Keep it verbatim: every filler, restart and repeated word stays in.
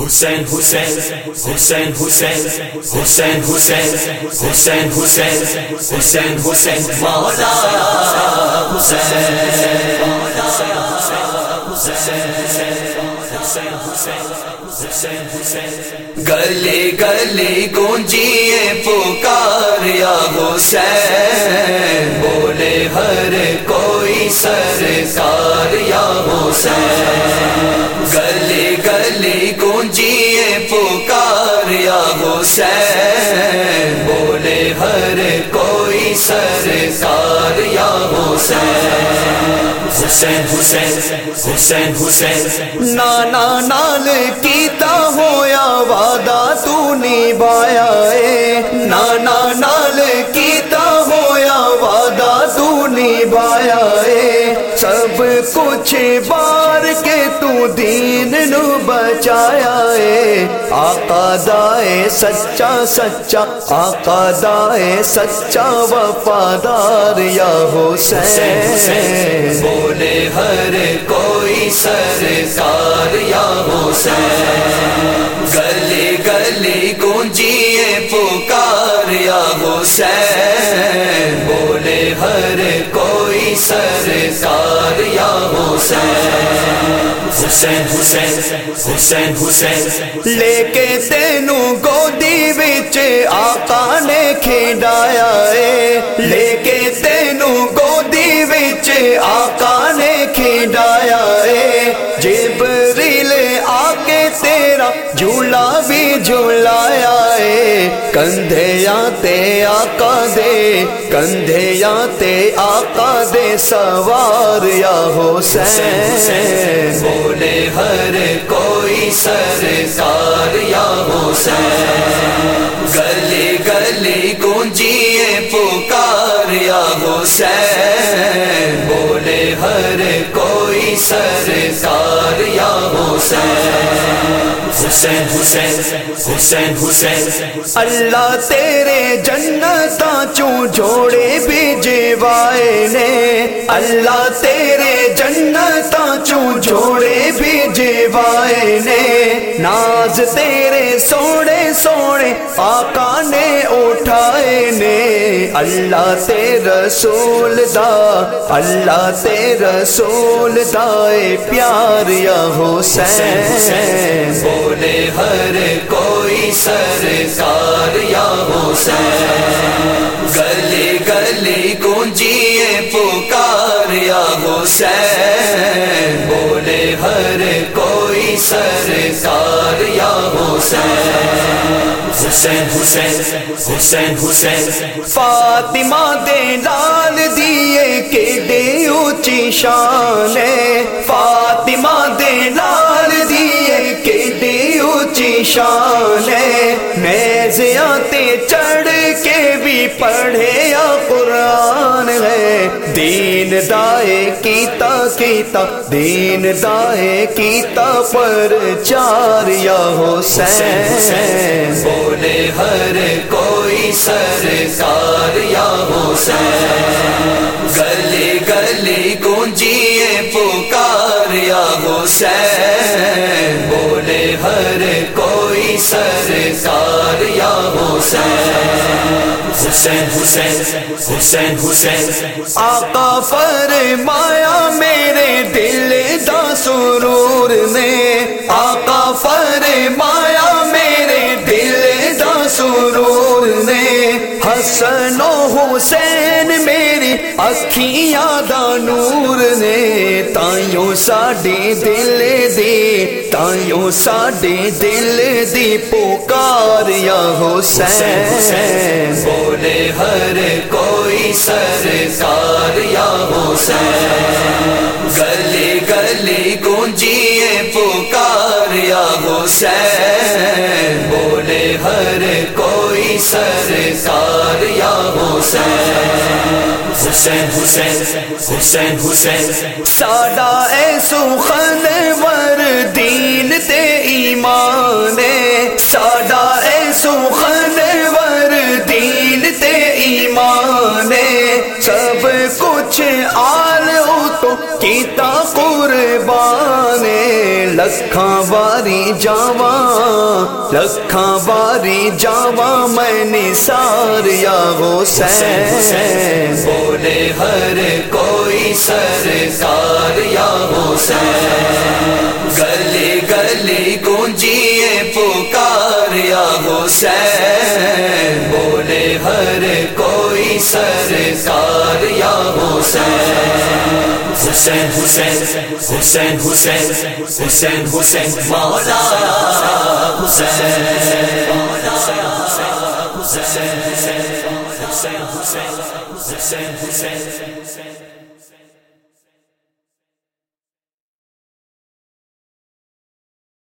حسین حسین حسین حسین حسین حسین حسین حسین حسین حسین مولا حسین گلے گلے گونجیے پکار یا حسین بولے ہر کوئی سرکار یا حسین گلے گلے گونجیے پکار یا حسین بولے ہر کوئی سرکار یا حسین حسین حسین حسین حسین نانا نال کیتا ہویا وعدہ تو نبھایا اے نانا نال کیتا ہویا وعدہ تو نبھایا اے سب کچھ بار کے تو دین نو بچایا اے آقا دائے سچا سچا آقا دائے سچا وفادار یا حسین بولے ہر کوئی سرکار یا حسین گلی گلی گونجیے پکار یا حسین بولے ہر کوئی سرکار یا حسین حسین حسین حسین حسین لے کے تینوں گودی وچ آقا نے کھیڈایا اے لے کے تینوں گودی وچ آقا نے کھیڈایا اے جبریل آ کے تیرا جھولا بھی جھولایا اے کندھیاں تے آقا دے کندھیاں تے آقا دے سوار یا حسین بولے ہر کوئی سرکار یا حسین گلی گلی گونجیے پکار یا حسین بولے ہر کوئی سرکار یا حسین حسین حسین حسین حسین اللہ تیرے جنتاں چوں جوڑے بھیجے وائے نے اللہ تیرے جنتاں چوں جوڑے بھیجے وائے نے ناز تیرے سونے سونے آقا نے اٹھائے نے اللہ تے رسول دا اللہ تے رسول دا پیار یا حسین بولے ہر کوئی سرکار یا حسین گلی گلی گونجیے پکار یا حسین بولے ہر کوئی سرکار یا حسین حسین حسین حسین حسین فاطمہ دے لال دیے کیڈے اونچی شان ہے فاطمہ دے لال دیے کیڈے اونچی شان ہے نیزیاں تے چڑھ کے بھی پڑھے یا قرآن ہے دین دائے کیتا کیتا دین دائے کیتا پر چار یا حسین بولے ہر کوئی سرکار یا حسین گلی گلی گونجیے پکار یا حسین بولے ہر کوئی سرکار یا حسین حسین حسین حسین حسین آقا فرمایا میرے دل دا سرور نے آقا فرمایا میرے دل دا سرور نے حسن و حسین میری اکھیاں دا نور نے تائیوں ساڈے دل دی تائیوں ساڈے دل دی پکار یا حسین بولے ہر کوئی سرکار یا حسین گلی گلی گونجیے پکار یا حسین بولے ہر کوئی سرکار یا حسین حسین حسین حسین حسین ساڈا اے سخن ور دین تے ایمان ساڈا اے سخن ور دین تے ایمان سب کچھ آل کو کیتا قربان لکھاں واری جاواں لکھاں واری جاواں میں نثار یا حسین بولے ہر کوئی سرکار یا حسین گلی گلی گونجیے پکار یا حسین بولے ہر کوئی سرکار یا حسین حسین حسین حسین حسین حسین حسین مولا حسین حسین حسین حسین حسین حسین حسین